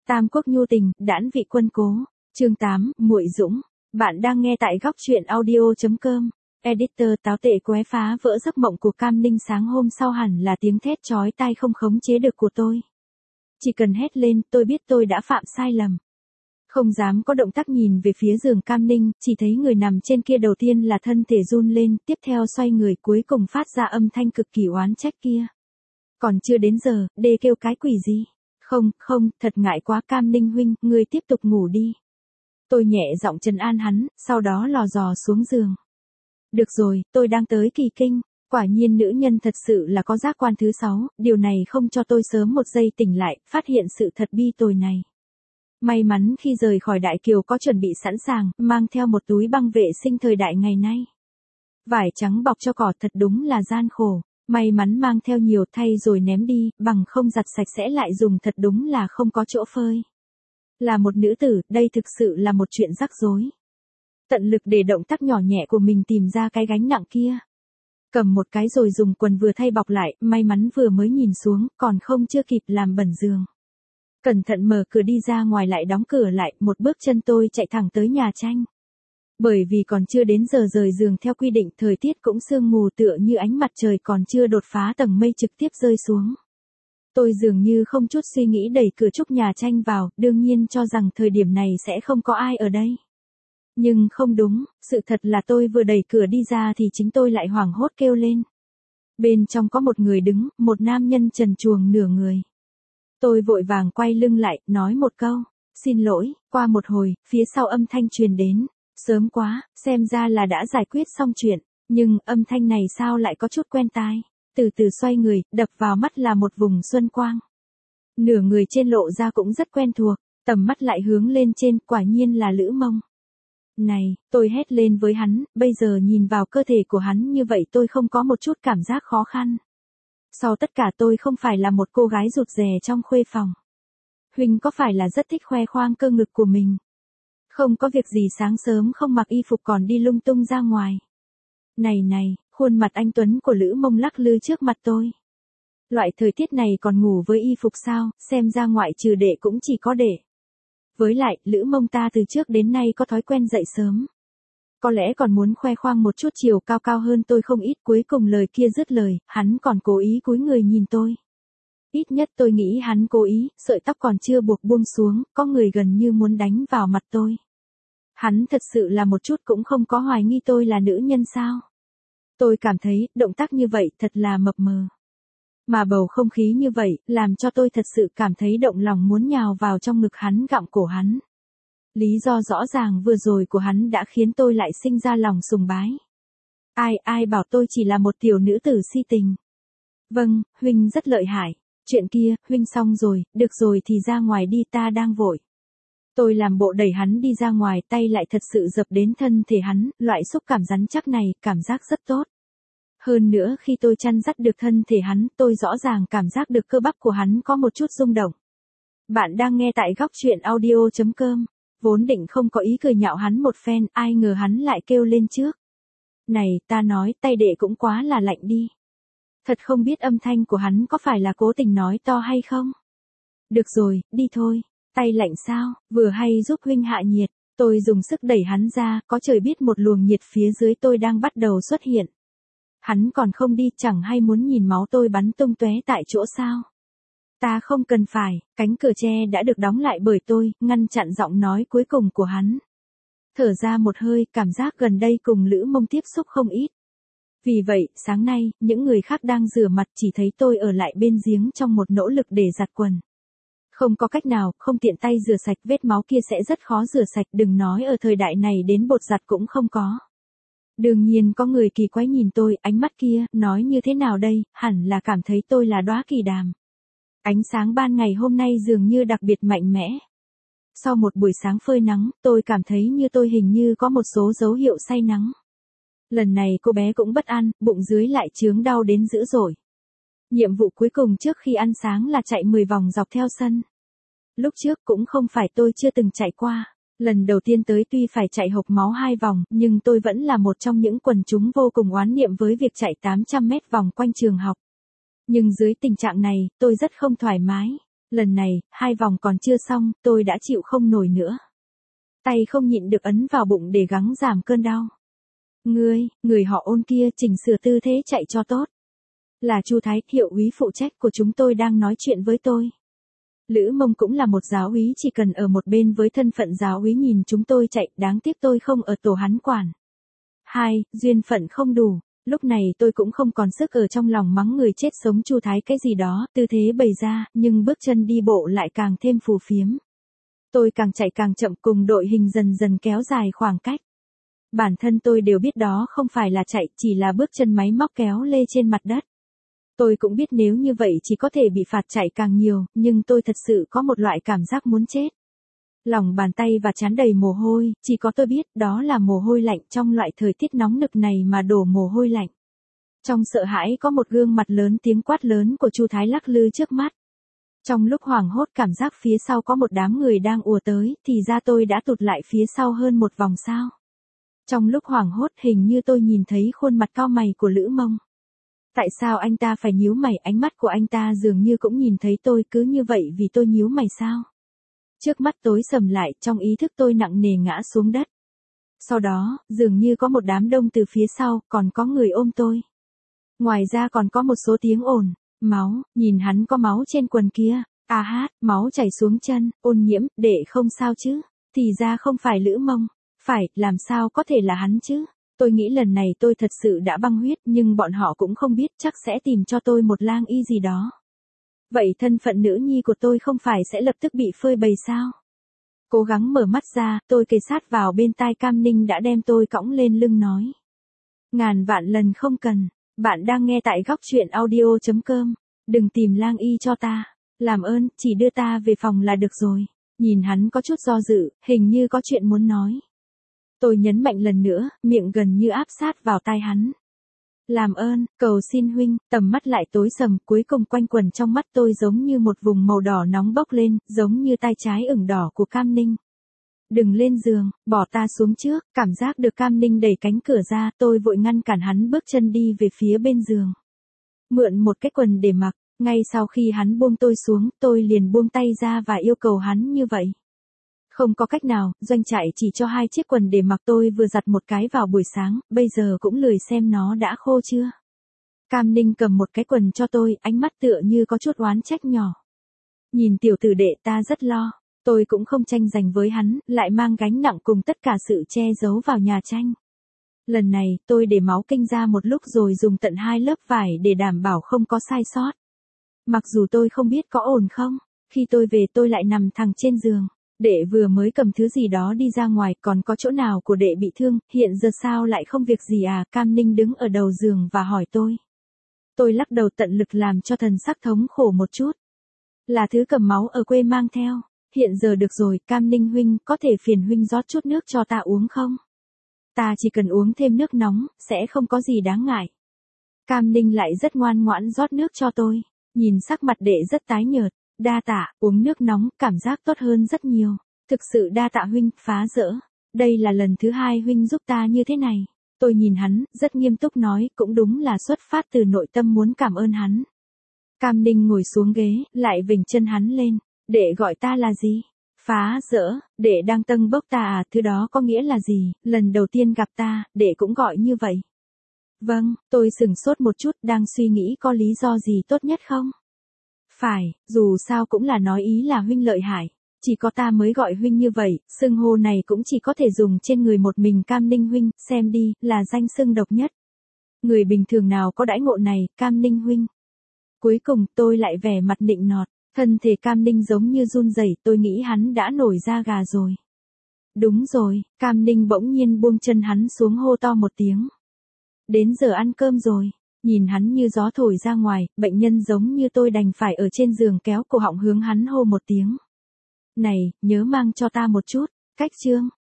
Tam quốc nhu tình, đãn vị quân cố. Chương 8, Muội Dũng. Bạn đang nghe tại góc truyện audio.com. Editor táo tệ quấy phá vỡ giấc mộng của Cam Ninh sáng hôm sau hẳn là tiếng thét chói tai không khống chế được của tôi. Chỉ cần hét lên, tôi biết tôi đã phạm sai lầm. Không dám có động tác nhìn về phía giường Cam Ninh, chỉ thấy người nằm trên kia đầu tiên là thân thể run lên, tiếp theo xoay người cuối cùng phát ra âm thanh cực kỳ oán trách kia. Còn chưa đến giờ, đê kêu cái quỷ gì? Không, thật ngại quá Cam Ninh huynh, ngươi tiếp tục ngủ đi. Tôi nhẹ giọng trấn an hắn, sau đó lò dò xuống giường. Được rồi, tôi đang tới kỳ kinh. Quả nhiên nữ nhân thật sự là có giác quan thứ 6, điều này không cho tôi sớm một giây tỉnh lại, phát hiện sự thật bi tồi này. May mắn khi rời khỏi Đại Kiều có chuẩn bị sẵn sàng, mang theo một túi băng vệ sinh thời đại ngày nay. Vải trắng bọc cho cỏ thật đúng là gian khổ. May mắn mang theo nhiều thay rồi ném đi, bằng không giặt sạch sẽ lại dùng thật đúng là không có chỗ phơi. Là một nữ tử, đây thực sự là một chuyện rắc rối. Tận lực để động tác nhỏ nhẹ của mình tìm ra cái gánh nặng kia. Cầm một cái rồi dùng quần vừa thay bọc lại, may mắn vừa mới nhìn xuống, còn không chưa kịp làm bẩn giường. Cẩn thận mở cửa đi ra ngoài lại đóng cửa lại, một bước chân tôi chạy thẳng tới nhà tranh. Bởi vì còn chưa đến giờ rời giường theo quy định, thời tiết cũng sương mù tựa như ánh mặt trời còn chưa đột phá tầng mây trực tiếp rơi xuống. Tôi dường như không chút suy nghĩ đẩy cửa trúc nhà tranh vào, đương nhiên cho rằng thời điểm này sẽ không có ai ở đây. Nhưng không đúng, sự thật là tôi vừa đẩy cửa đi ra thì chính tôi lại hoảng hốt kêu lên. Bên trong có một người đứng, một nam nhân trần truồng nửa người. Tôi vội vàng quay lưng lại, nói một câu, xin lỗi, qua một hồi, phía sau âm thanh truyền đến. Sớm quá, xem ra là đã giải quyết xong chuyện, nhưng âm thanh này sao lại có chút quen tai. Từ từ xoay người, đập vào mắt là một vùng xuân quang. Nửa người trên lộ ra cũng rất quen thuộc, tầm mắt lại hướng lên trên, quả nhiên là Lữ Mông. Này, tôi hét lên với hắn, bây giờ nhìn vào cơ thể của hắn như vậy tôi không có một chút cảm giác khó khăn. Sau tất cả tôi không phải là một cô gái rụt rè trong khuê phòng. Huynh có phải là rất thích khoe khoang cơ ngực của mình? Không có việc gì sáng sớm không mặc y phục còn đi lung tung ra ngoài. Này, khuôn mặt anh Tuấn của Lữ Mông lắc lư trước mặt tôi. Loại thời tiết này còn ngủ với y phục sao, xem ra ngoại trừ đệ cũng chỉ có đệ. Với lại, Lữ Mông ta từ trước đến nay có thói quen dậy sớm. Có lẽ còn muốn khoe khoang một chút chiều cao cao hơn tôi không ít, cuối cùng lời kia dứt lời, hắn còn cố ý cúi người nhìn tôi. Ít nhất tôi nghĩ hắn cố ý, sợi tóc còn chưa buộc buông xuống, có người gần như muốn đánh vào mặt tôi. Hắn thật sự là một chút cũng không có hoài nghi tôi là nữ nhân sao. Tôi cảm thấy, động tác như vậy thật là mập mờ. Mà bầu không khí như vậy, làm cho tôi thật sự cảm thấy động lòng muốn nhào vào trong ngực hắn gặm cổ hắn. Lý do rõ ràng vừa rồi của hắn đã khiến tôi lại sinh ra lòng sùng bái. Ai bảo tôi chỉ là một tiểu nữ tử si tình. Vâng, huynh rất lợi hại. Chuyện kia, huynh xong rồi, được rồi thì ra ngoài đi, ta đang vội. Tôi làm bộ đẩy hắn đi ra ngoài, tay lại thật sự dập đến thân thể hắn, loại xúc cảm rắn chắc này, cảm giác rất tốt. Hơn nữa khi tôi chăn dắt được thân thể hắn, tôi rõ ràng cảm giác được cơ bắp của hắn có một chút rung động. Bạn đang nghe tại góc truyện audio.com. Vốn định không có ý cười nhạo hắn một phen, ai ngờ hắn lại kêu lên trước. Này, ta nói, tay đệ cũng quá là lạnh đi. Thật không biết âm thanh của hắn có phải là cố tình nói to hay không? Được rồi, đi thôi. Tay lạnh sao, vừa hay giúp huynh hạ nhiệt. Tôi dùng sức đẩy hắn ra, có trời biết một luồng nhiệt phía dưới tôi đang bắt đầu xuất hiện. Hắn còn không đi, chẳng hay muốn nhìn máu tôi bắn tung tóe tại chỗ sao? Ta không cần phải, cánh cửa tre đã được đóng lại bởi tôi, ngăn chặn giọng nói cuối cùng của hắn. Thở ra một hơi, cảm giác gần đây cùng Lữ Mông tiếp xúc không ít. Vì vậy, sáng nay, những người khác đang rửa mặt chỉ thấy tôi ở lại bên giếng trong một nỗ lực để giặt quần. Không có cách nào, không tiện tay rửa sạch, vết máu kia sẽ rất khó rửa sạch, đừng nói ở thời đại này đến bột giặt cũng không có. Đương nhiên có người kỳ quái nhìn tôi, ánh mắt kia, nói như thế nào đây, hẳn là cảm thấy tôi là đóa kỳ đàm. Ánh sáng ban ngày hôm nay dường như đặc biệt mạnh mẽ. Sau một buổi sáng phơi nắng, tôi cảm thấy như tôi hình như có một số dấu hiệu say nắng. Lần này cô bé cũng bất an, bụng dưới lại chướng đau đến dữ dội. Nhiệm vụ cuối cùng trước khi ăn sáng là chạy 10 vòng dọc theo sân. Lúc trước cũng không phải tôi chưa từng chạy qua. Lần đầu tiên tới tuy phải chạy hộc máu 2 vòng, nhưng tôi vẫn là một trong những quần chúng vô cùng oán niệm với việc chạy 800 mét vòng quanh trường học. Nhưng dưới tình trạng này, tôi rất không thoải mái. Lần này, 2 vòng còn chưa xong, tôi đã chịu không nổi nữa. Tay không nhịn được ấn vào bụng để gắng giảm cơn đau. Người họ Ôn kia chỉnh sửa tư thế chạy cho tốt. Là Chu Thái, hiệu úy phụ trách của chúng tôi đang nói chuyện với tôi. Lữ Mông cũng là một giáo úy, chỉ cần ở một bên với thân phận giáo úy nhìn chúng tôi chạy, đáng tiếc tôi không ở tổ hắn quản. 2. Duyên phận không đủ. Lúc này tôi cũng không còn sức ở trong lòng mắng người chết sống Chu Thái cái gì đó, tư thế bày ra, nhưng bước chân đi bộ lại càng thêm phù phiếm. Tôi càng chạy càng chậm, cùng đội hình dần dần kéo dài khoảng cách. Bản thân tôi đều biết đó không phải là chạy, chỉ là bước chân máy móc kéo lê trên mặt đất. Tôi cũng biết nếu như vậy chỉ có thể bị phạt chạy càng nhiều, nhưng tôi thật sự có một loại cảm giác muốn chết. Lòng bàn tay và trán đầy mồ hôi, chỉ có tôi biết đó là mồ hôi lạnh, trong loại thời tiết nóng nực này mà đổ mồ hôi lạnh. Trong sợ hãi có một gương mặt lớn, tiếng quát lớn của Chu Thái lắc lư trước mắt. Trong lúc hoảng hốt cảm giác phía sau có một đám người đang ùa tới, thì ra tôi đã tụt lại phía sau hơn một vòng sao. Trong lúc hoảng hốt hình như tôi nhìn thấy khuôn mặt cau mày của Lữ Mông. Tại sao anh ta phải nhíu mày, ánh mắt của anh ta dường như cũng nhìn thấy tôi, cứ như vậy vì tôi nhíu mày sao? Trước mắt tối sầm lại, trong ý thức tôi nặng nề ngã xuống đất. Sau đó, dường như có một đám đông từ phía sau, còn có người ôm tôi. Ngoài ra còn có một số tiếng ồn, máu, nhìn hắn có máu trên quần kia, máu chảy xuống chân, Ôn Nhiễm, đệ không sao chứ, thì ra không phải Lữ Mông, phải, làm sao có thể là hắn chứ. Tôi nghĩ lần này tôi thật sự đã băng huyết, nhưng bọn họ cũng không biết, chắc sẽ tìm cho tôi một lang y gì đó. Vậy thân phận nữ nhi của tôi không phải sẽ lập tức bị phơi bày sao? Cố gắng mở mắt ra, tôi kề sát vào bên tai Cam Ninh đã đem tôi cõng lên lưng nói. Ngàn vạn lần không cần, bạn đang nghe tại góc truyện audio.com, đừng tìm lang y cho ta, làm ơn, chỉ đưa ta về phòng là được rồi. Nhìn hắn có chút do dự, hình như có chuyện muốn nói. Tôi nhấn mạnh lần nữa, miệng gần như áp sát vào tai hắn. Làm ơn, cầu xin huynh, tầm mắt lại tối sầm, cuối cùng quanh quẩn trong mắt tôi giống như một vùng màu đỏ nóng bốc lên, giống như tay trái ửng đỏ của Cam Ninh. Đừng lên giường, bỏ ta xuống trước, cảm giác được Cam Ninh đẩy cánh cửa ra, tôi vội ngăn cản hắn bước chân đi về phía bên giường. Mượn một cái quần để mặc, ngay sau khi hắn buông tôi xuống, tôi liền buông tay ra và yêu cầu hắn như vậy. Không có cách nào, doanh trại chỉ cho 2 chiếc quần để mặc, tôi vừa giặt một cái vào buổi sáng, bây giờ cũng lười xem nó đã khô chưa. Cam Ninh cầm một cái quần cho tôi, ánh mắt tựa như có chút oán trách nhỏ. Nhìn tiểu tử đệ ta rất lo, tôi cũng không tranh giành với hắn, lại mang gánh nặng cùng tất cả sự che giấu vào nhà tranh. Lần này, tôi để máu kinh ra một lúc rồi dùng tận 2 lớp vải để đảm bảo không có sai sót. Mặc dù tôi không biết có ổn không, khi tôi về tôi lại nằm thẳng trên giường. Đệ vừa mới cầm thứ gì đó đi ra ngoài, còn có chỗ nào của đệ bị thương, hiện giờ sao lại không việc gì à? Cam Ninh đứng ở đầu giường và hỏi tôi. Tôi lắc đầu tận lực làm cho thần sắc thống khổ một chút. Là thứ cầm máu ở quê mang theo, hiện giờ được rồi, Cam Ninh huynh, có thể phiền huynh rót chút nước cho ta uống không? Ta chỉ cần uống thêm nước nóng, sẽ không có gì đáng ngại. Cam Ninh lại rất ngoan ngoãn rót nước cho tôi, nhìn sắc mặt đệ rất tái nhợt. Đa tạ, uống nước nóng, cảm giác tốt hơn rất nhiều. Thực sự đa tạ huynh, phá dỡ. Đây là lần thứ 2 huynh giúp ta như thế này. Tôi nhìn hắn, rất nghiêm túc nói, cũng đúng là xuất phát từ nội tâm muốn cảm ơn hắn. Cam Ninh ngồi xuống ghế, lại vểnh chân hắn lên. Đệ gọi ta là gì? Phá dỡ, đệ đang tâng bốc ta à, thứ đó có nghĩa là gì? Lần đầu tiên gặp ta, đệ cũng gọi như vậy. Vâng, tôi sửng sốt một chút, đang suy nghĩ có lý do gì tốt nhất không? Phải, dù sao cũng là nói ý là huynh lợi hại. Chỉ có ta mới gọi huynh như vậy, xưng hô này cũng chỉ có thể dùng trên người một mình Cam Ninh huynh, xem đi, là danh xưng độc nhất. Người bình thường nào có đãi ngộ này, Cam Ninh huynh. Cuối cùng tôi lại vẻ mặt nịnh nọt, thân thể Cam Ninh giống như run rẩy, tôi nghĩ hắn đã nổi da gà rồi. Đúng rồi, Cam Ninh bỗng nhiên buông chân hắn xuống hô to một tiếng. Đến giờ ăn cơm rồi. Nhìn hắn như gió thổi ra ngoài, bệnh nhân giống như tôi đành phải ở trên giường kéo cổ họng hướng hắn hô một tiếng. Này, nhớ mang cho ta một chút, cách chương.